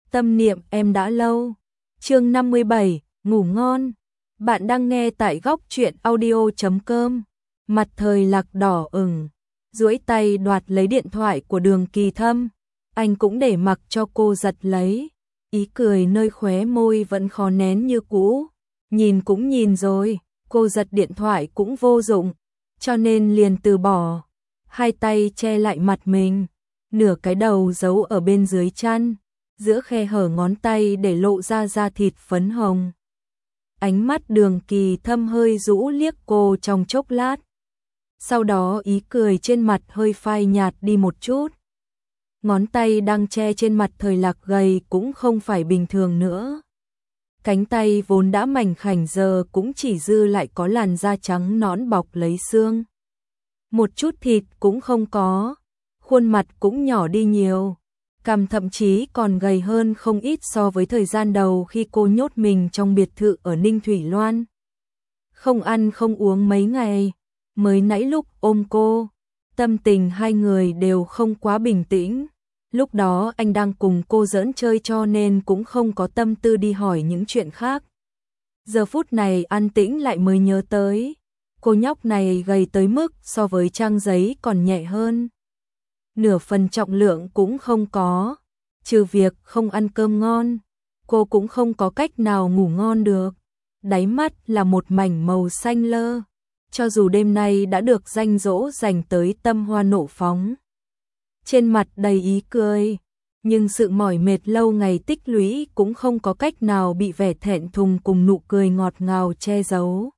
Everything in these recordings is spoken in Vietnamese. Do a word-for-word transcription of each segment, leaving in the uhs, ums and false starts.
tâm niệm em đã lâu. Chương năm mươi bảy, ngủ ngon. Bạn đang nghe tại góc truyện audio chấm com. Mặt Thời Lạc đỏ ửng, duỗi tay đoạt lấy điện thoại của Đường Kỳ Thâm. Anh cũng để mặc cho cô giật lấy, ý cười nơi khóe môi vẫn khó nén như cũ. Nhìn cũng nhìn rồi, cô giật điện thoại cũng vô dụng, cho nên liền từ bỏ. Hai tay che lại mặt mình, nửa cái đầu giấu ở bên dưới chăn, giữa khe hở ngón tay để lộ ra da thịt phấn hồng. Ánh mắt Đường Kỳ Thâm hơi rũ liếc cô trong chốc lát. Sau đó ý cười trên mặt hơi phai nhạt đi một chút. Ngón tay đang che trên mặt Thời Lạc gầy cũng không phải bình thường nữa. Cánh tay vốn đã mảnh khảnh giờ cũng chỉ dư lại có làn da trắng nõn bọc lấy xương. Một chút thịt cũng không có, khuôn mặt cũng nhỏ đi nhiều, cằm thậm chí còn gầy hơn không ít so với thời gian đầu khi cô nhốt mình trong biệt thự ở Ninh Thủy Loan. Không ăn không uống mấy ngày, mới nãy lúc ôm cô, tâm tình hai người đều không quá bình tĩnh. Lúc đó anh đang cùng cô giỡn chơi cho nên cũng không có tâm tư đi hỏi những chuyện khác. Giờ phút này an tĩnh lại mới nhớ tới, cô nhóc này gầy tới mức so với trang giấy còn nhẹ hơn. Nửa phần trọng lượng cũng không có, trừ việc không ăn cơm ngon, cô cũng không có cách nào ngủ ngon được. Đáy mắt là một mảnh màu xanh lơ, cho dù đêm nay đã được danh dỗ dành tới tâm hoa nộ phóng. Trên mặt đầy ý cười, nhưng sự mỏi mệt lâu ngày tích lũy cũng không có cách nào bị vẻ thẹn thùng cùng nụ cười ngọt ngào che giấu.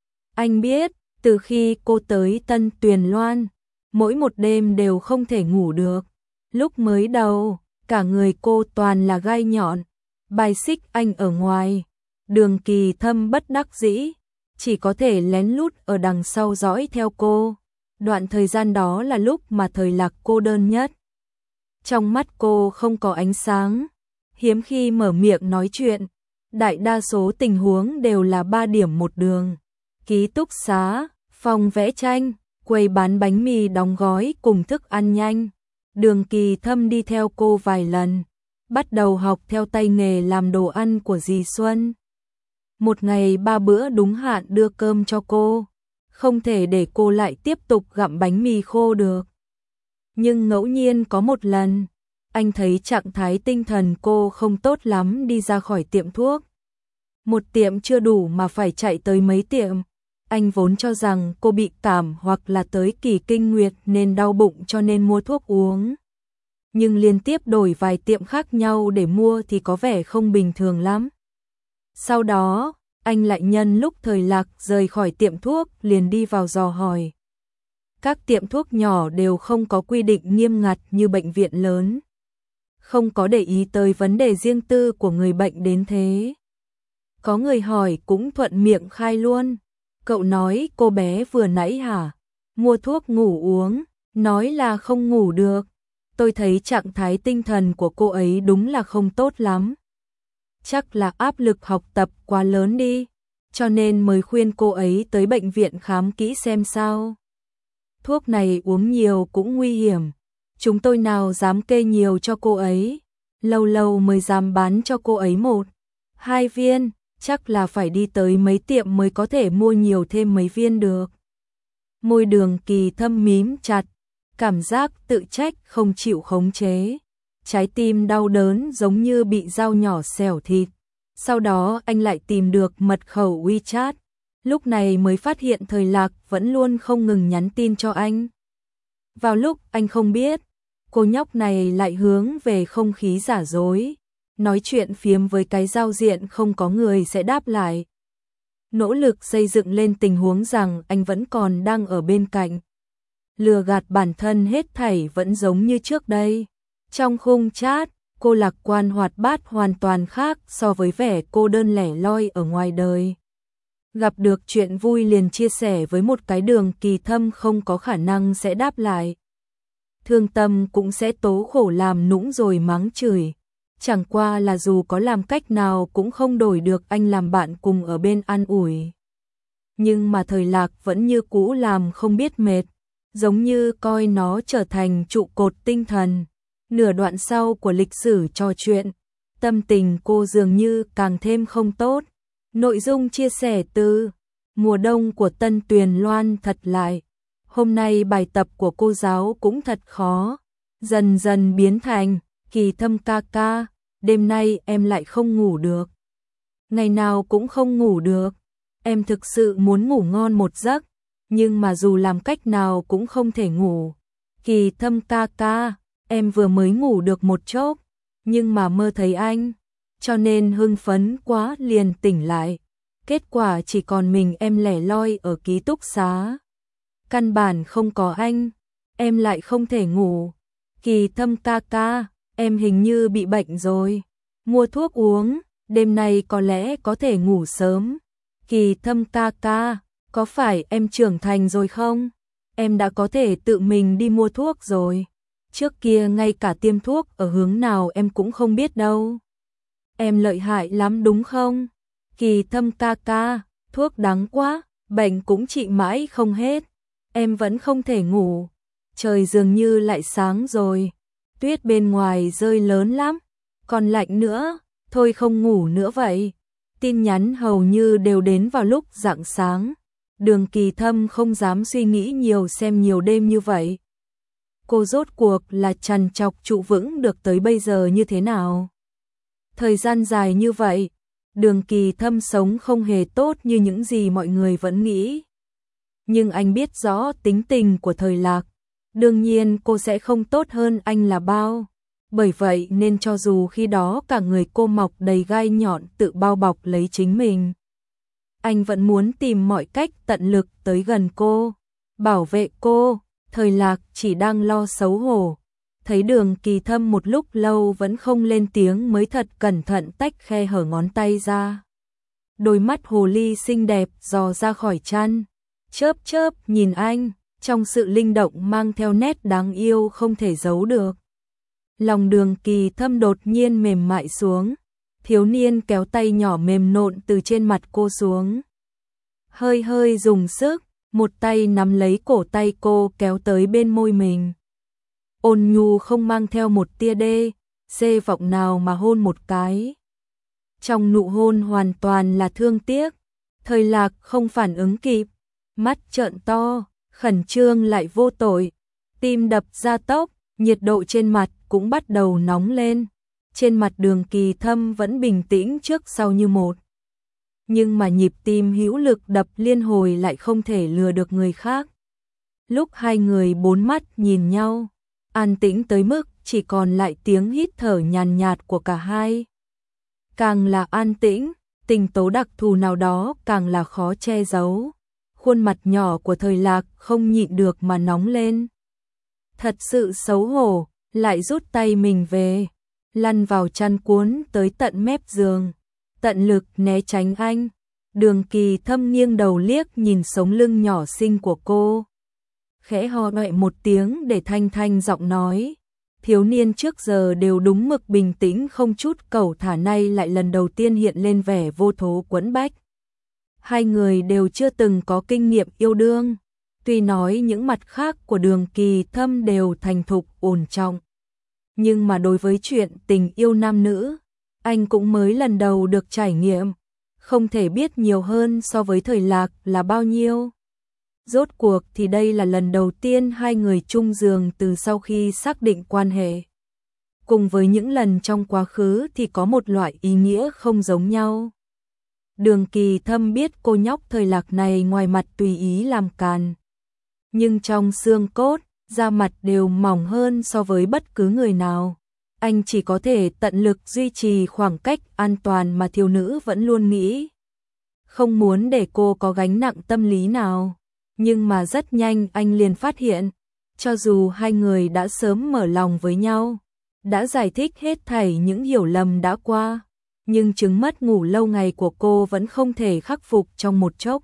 Anh biết, từ khi cô tới Tân Tuyền Loan, mỗi một đêm đều không thể ngủ được. Lúc mới đầu, cả người cô toàn là gai nhọn, bài xích anh ở ngoài. Đường Kỳ Thâm bất đắc dĩ, chỉ có thể lén lút ở đằng sau dõi theo cô. Đoạn thời gian đó là lúc mà Thời Lạc cô đơn nhất. Trong mắt cô không có ánh sáng, hiếm khi mở miệng nói chuyện, đại đa số tình huống đều là ba điểm một đường. Ký túc xá, phòng vẽ tranh, quầy bán bánh mì đóng gói cùng thức ăn nhanh. Đường Kỳ Thâm đi theo cô vài lần, bắt đầu học theo tay nghề làm đồ ăn của dì Xuân. Một ngày ba bữa đúng hạn đưa cơm cho cô, không thể để cô lại tiếp tục gặm bánh mì khô được. Nhưng ngẫu nhiên có một lần, anh thấy trạng thái tinh thần cô không tốt lắm đi ra khỏi tiệm thuốc. Một tiệm chưa đủ mà phải chạy tới mấy tiệm. Anh vốn cho rằng cô bị cảm hoặc là tới kỳ kinh nguyệt nên đau bụng cho nên mua thuốc uống. Nhưng liên tiếp đổi vài tiệm khác nhau để mua thì có vẻ không bình thường lắm. Sau đó, anh lại nhân lúc Thời Lạc rời khỏi tiệm thuốc liền đi vào dò hỏi. Các tiệm thuốc nhỏ đều không có quy định nghiêm ngặt như bệnh viện lớn. Không có để ý tới vấn đề riêng tư của người bệnh đến thế. Có người hỏi cũng thuận miệng khai luôn. Cậu nói cô bé vừa nãy hả? Mua thuốc ngủ uống, nói là không ngủ được. Tôi thấy trạng thái tinh thần của cô ấy đúng là không tốt lắm. Chắc là áp lực học tập quá lớn đi, cho nên mới khuyên cô ấy tới bệnh viện khám kỹ xem sao. Thuốc này uống nhiều cũng nguy hiểm, chúng tôi nào dám kê nhiều cho cô ấy, lâu lâu mới dám bán cho cô ấy một, hai viên, chắc là phải đi tới mấy tiệm mới có thể mua nhiều thêm mấy viên được. Môi Đường Kỳ Thâm mím chặt, cảm giác tự trách không chịu khống chế. Trái tim đau đớn giống như bị dao nhỏ xẻo thịt. Sau đó anh lại tìm được mật khẩu WeChat. Lúc này mới phát hiện Thời Lạc vẫn luôn không ngừng nhắn tin cho anh. Vào lúc anh không biết, cô nhóc này lại hướng về không khí giả dối, nói chuyện phiếm với cái giao diện không có người sẽ đáp lại. Nỗ lực xây dựng lên tình huống rằng anh vẫn còn đang ở bên cạnh. Lừa gạt bản thân hết thảy vẫn giống như trước đây. Trong khung chat, cô lạc quan hoạt bát hoàn toàn khác so với vẻ cô đơn lẻ loi ở ngoài đời. Gặp được chuyện vui liền chia sẻ với một cái Đường Kỳ Thâm không có khả năng sẽ đáp lại. Thương tâm cũng sẽ tố khổ làm nũng rồi mắng chửi. Chẳng qua là dù có làm cách nào cũng không đổi được anh làm bạn cùng ở bên an ủi. Nhưng mà Thời Lạc vẫn như cũ làm không biết mệt, giống như coi nó trở thành trụ cột tinh thần. Nửa đoạn sau của lịch sử trò chuyện, tâm tình cô dường như càng thêm không tốt. Nội dung chia sẻ từ mùa đông của Tân Tuyền Loan thật lại. Hôm nay bài tập của cô giáo cũng thật khó. Dần dần biến thành, Kỳ Thâm ca ca, đêm nay em lại không ngủ được. Ngày nào cũng không ngủ được. Em thực sự muốn ngủ ngon một giấc, nhưng mà dù làm cách nào cũng không thể ngủ. Kỳ Thâm ca ca, em vừa mới ngủ được một chốc, nhưng mà mơ thấy anh, cho nên hưng phấn quá liền tỉnh lại. Kết quả chỉ còn mình em lẻ loi ở ký túc xá. Căn bản không có anh, em lại không thể ngủ. Kỳ Thâm ca ca, em hình như bị bệnh rồi. Mua thuốc uống, đêm nay có lẽ có thể ngủ sớm. Kỳ Thâm ca ca, có phải em trưởng thành rồi không? Em đã có thể tự mình đi mua thuốc rồi. Trước kia ngay cả tiêm thuốc ở hướng nào em cũng không biết đâu. Em lợi hại lắm đúng không? Kỳ Thâm ca ca, thuốc đắng quá, bệnh cũng trị mãi không hết. Em vẫn không thể ngủ. Trời dường như lại sáng rồi. Tuyết bên ngoài rơi lớn lắm. Còn lạnh nữa, thôi không ngủ nữa vậy. Tin nhắn hầu như đều đến vào lúc rạng sáng. Đường Kỳ Thâm không dám suy nghĩ nhiều xem nhiều đêm như vậy. Cô rốt cuộc là trằn trọc trụ vững được tới bây giờ như thế nào? Thời gian dài như vậy, Đường Kỳ Thâm sống không hề tốt như những gì mọi người vẫn nghĩ. Nhưng anh biết rõ tính tình của Thời Lạc, đương nhiên cô sẽ không tốt hơn anh là bao. Bởi vậy nên cho dù khi đó cả người cô mọc đầy gai nhọn tự bao bọc lấy chính mình, anh vẫn muốn tìm mọi cách tận lực tới gần cô, bảo vệ cô. Thời Lạc chỉ đang lo xấu hổ. Thấy Đường Kỳ Thâm một lúc lâu vẫn không lên tiếng mới thật cẩn thận tách khe hở ngón tay ra. Đôi mắt hồ ly xinh đẹp dò ra khỏi chăn, chớp chớp nhìn anh, trong sự linh động mang theo nét đáng yêu không thể giấu được. Lòng Đường Kỳ Thâm đột nhiên mềm mại xuống, thiếu niên kéo tay nhỏ mềm nộn từ trên mặt cô xuống. Hơi hơi dùng sức, một tay nắm lấy cổ tay cô kéo tới bên môi mình. Ôn nhu không mang theo một tia đê, xê vọng nào mà hôn một cái. Trong nụ hôn hoàn toàn là thương tiếc. Thời Lạc không phản ứng kịp, mắt trợn to, khẩn trương lại vô tội, tim đập ra tốc, nhiệt độ trên mặt cũng bắt đầu nóng lên. Trên mặt Đường Kỳ Thâm vẫn bình tĩnh trước sau như một. Nhưng mà nhịp tim hữu lực đập liên hồi lại không thể lừa được người khác. Lúc hai người bốn mắt nhìn nhau, an tĩnh tới mức chỉ còn lại tiếng hít thở nhàn nhạt của cả hai. Càng là an tĩnh, tình tố đặc thù nào đó càng là khó che giấu. Khuôn mặt nhỏ của Thời Lạc không nhịn được mà nóng lên. Thật sự xấu hổ, lại rút tay mình về, lăn vào chăn cuốn tới tận mép giường, tận lực né tránh anh. Đường Kỳ Thâm nghiêng đầu liếc nhìn sống lưng nhỏ xinh của cô, khẽ ho nhẹ một tiếng để thanh thanh giọng nói. Thiếu niên trước giờ đều đúng mực bình tĩnh không chút cẩu thả, nay lại lần đầu tiên hiện lên vẻ vô thố quẫn bách. Hai người đều chưa từng có kinh nghiệm yêu đương, tuy nói những mặt khác của Đường Kỳ Thâm đều thành thục ổn trọng, nhưng mà đối với chuyện tình yêu nam nữ, anh cũng mới lần đầu được trải nghiệm, không thể biết nhiều hơn so với Thời Lạc là bao nhiêu. Rốt cuộc thì đây là lần đầu tiên hai người chung giường từ sau khi xác định quan hệ. Cùng với những lần trong quá khứ thì có một loại ý nghĩa không giống nhau. Đường Kỳ Thâm biết cô nhóc Thời Lạc này ngoài mặt tùy ý làm càn, nhưng trong xương cốt, da mặt đều mỏng hơn so với bất cứ người nào. Anh chỉ có thể tận lực duy trì khoảng cách an toàn mà thiếu nữ vẫn luôn nghĩ. Không muốn để cô có gánh nặng tâm lý nào. Nhưng mà rất nhanh anh liền phát hiện, cho dù hai người đã sớm mở lòng với nhau, đã giải thích hết thảy những hiểu lầm đã qua, nhưng chứng mất ngủ lâu ngày của cô vẫn không thể khắc phục trong một chốc.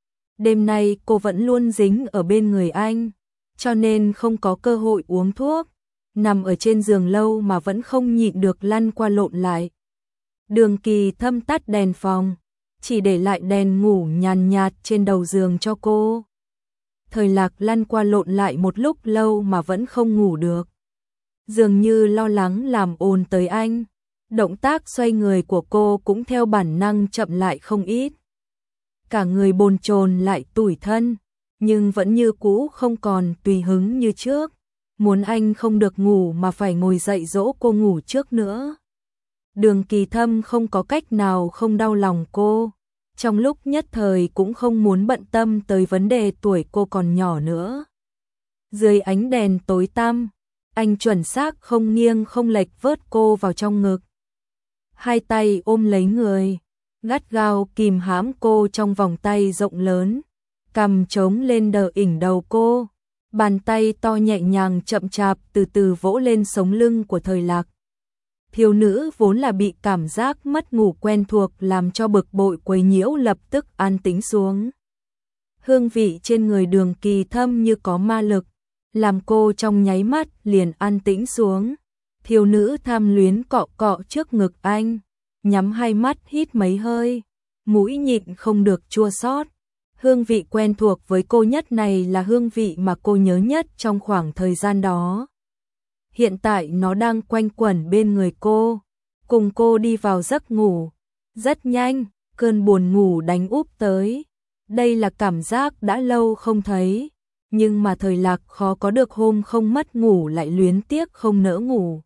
Đêm nay cô vẫn luôn dính ở bên người anh, cho nên không có cơ hội uống thuốc, nằm ở trên giường lâu mà vẫn không nhịn được lăn qua lộn lại. Đường Kỳ Thâm tắt đèn phòng, chỉ để lại đèn ngủ nhàn nhạt trên đầu giường cho cô. Thời Lạc lăn qua lộn lại một lúc lâu mà vẫn không ngủ được. Dường như lo lắng làm ồn tới anh. Động tác xoay người của cô cũng theo bản năng chậm lại không ít. Cả người bồn chồn lại tủi thân, nhưng vẫn như cũ không còn tùy hứng như trước. Muốn anh không được ngủ mà phải ngồi dậy dỗ cô ngủ trước nữa. Đường Kỳ Thâm không có cách nào không đau lòng cô. Trong lúc nhất thời cũng không muốn bận tâm tới vấn đề tuổi cô còn nhỏ nữa. Dưới ánh đèn tối tăm, anh chuẩn xác không nghiêng không lệch vớt cô vào trong ngực. Hai tay ôm lấy người, gắt gao kìm hãm cô trong vòng tay rộng lớn, cằm trống lên đờ ỉnh đầu cô, bàn tay to nhẹ nhàng chậm chạp từ từ vỗ lên sống lưng của Thời Lạc. Thiếu nữ vốn là bị cảm giác mất ngủ quen thuộc làm cho bực bội quấy nhiễu lập tức an tĩnh xuống. Hương vị trên người Đường Kỳ Thâm như có ma lực, làm cô trong nháy mắt liền an tĩnh xuống. Thiếu nữ tham luyến cọ cọ trước ngực anh, nhắm hai mắt hít mấy hơi, mũi nhịn không được chua xót. Hương vị quen thuộc với cô nhất này là hương vị mà cô nhớ nhất trong khoảng thời gian đó. Hiện tại nó đang quanh quẩn bên người cô, cùng cô đi vào giấc ngủ. Rất nhanh, cơn buồn ngủ đánh úp tới. Đây là cảm giác đã lâu không thấy, nhưng mà Thời Lạc khó có được hôm không mất ngủ lại luyến tiếc không nỡ ngủ.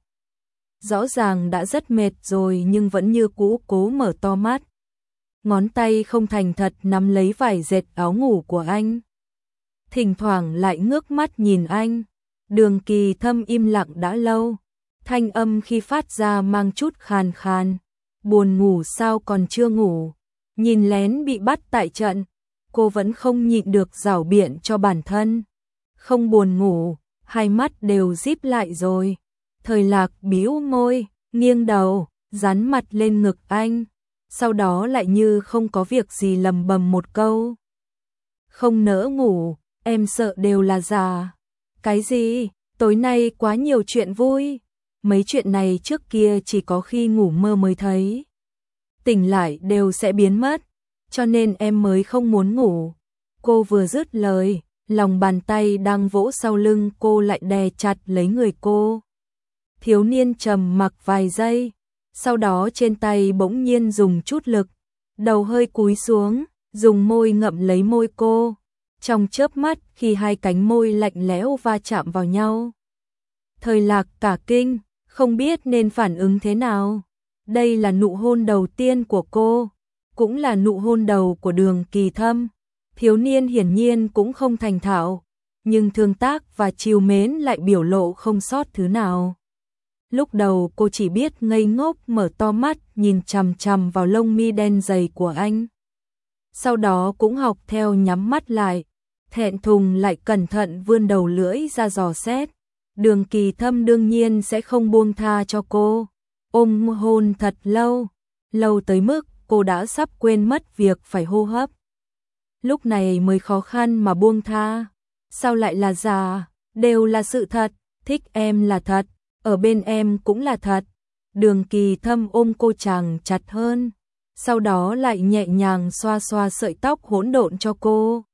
Rõ ràng đã rất mệt rồi nhưng vẫn như cũ cố mở to mắt. Ngón tay không thành thật nắm lấy vải dệt áo ngủ của anh. Thỉnh thoảng lại ngước mắt nhìn anh. Đường Kỳ Thâm im lặng đã lâu. Thanh âm khi phát ra mang chút khàn khàn. Buồn ngủ sao còn chưa ngủ. Nhìn lén bị bắt tại trận. Cô vẫn không nhịn được giảo biện cho bản thân. Không buồn ngủ, hai mắt đều díp lại rồi. Thời Lạc bĩu môi, nghiêng đầu, dán mặt lên ngực anh. Sau đó lại như không có việc gì lầm bầm một câu. Không nỡ ngủ, em sợ đều là giả. Cái gì? Tối nay quá nhiều chuyện vui. Mấy chuyện này trước kia chỉ có khi ngủ mơ mới thấy. Tỉnh lại đều sẽ biến mất, cho nên em mới không muốn ngủ. Cô vừa dứt lời, lòng bàn tay đang vỗ sau lưng cô lại đè chặt lấy người cô. Thiếu niên trầm mặc vài giây, sau đó trên tay bỗng nhiên dùng chút lực, đầu hơi cúi xuống, dùng môi ngậm lấy môi cô. Trong chớp mắt khi hai cánh môi lạnh lẽo va chạm vào nhau, Thời Lạc cả kinh, không biết nên phản ứng thế nào. Đây là nụ hôn đầu tiên của cô, cũng là nụ hôn đầu của Đường Kỳ Thâm. Thiếu niên hiển nhiên cũng không thành thạo, nhưng thương tác và trìu mến lại biểu lộ không sót thứ nào. Lúc đầu cô chỉ biết ngây ngốc mở to mắt nhìn chằm chằm vào lông mi đen dày của anh. Sau đó cũng học theo nhắm mắt lại, thẹn thùng lại cẩn thận vươn đầu lưỡi ra dò xét. Đường Kỳ Thâm đương nhiên sẽ không buông tha cho cô, ôm hôn thật lâu, lâu tới mức cô đã sắp quên mất việc phải hô hấp. Lúc này mới khó khăn mà buông tha. Sao lại là giả? Đều là sự thật, thích em là thật, ở bên em cũng là thật. Đường Kỳ Thâm ôm cô chàng chặt hơn, sau đó lại nhẹ nhàng xoa xoa sợi tóc hỗn độn cho cô.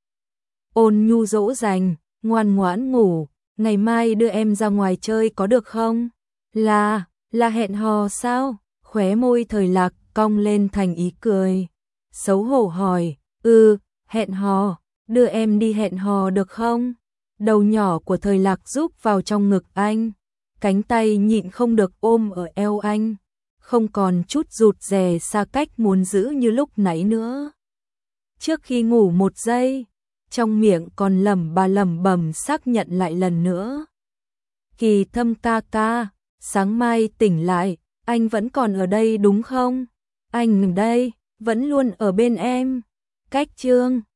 Ôn nhu dỗ dành, ngoan ngoãn ngủ, ngày mai đưa em ra ngoài chơi có được không? Là, là hẹn hò sao? Khóe môi Thời Lạc cong lên thành ý cười. Xấu hổ hỏi, ừ, hẹn hò, đưa em đi hẹn hò được không? Đầu nhỏ của Thời Lạc rúc vào trong ngực anh, cánh tay nhịn không được ôm ở eo anh, không còn chút rụt rè xa cách muốn giữ như lúc nãy nữa. Trước khi ngủ một giây, trong miệng còn lẩm bà lẩm bẩm xác nhận lại lần nữa. Kỳ Thâm ca ca, sáng mai tỉnh lại, anh vẫn còn ở đây đúng không? Anh ở đây, vẫn luôn ở bên em. Cách chương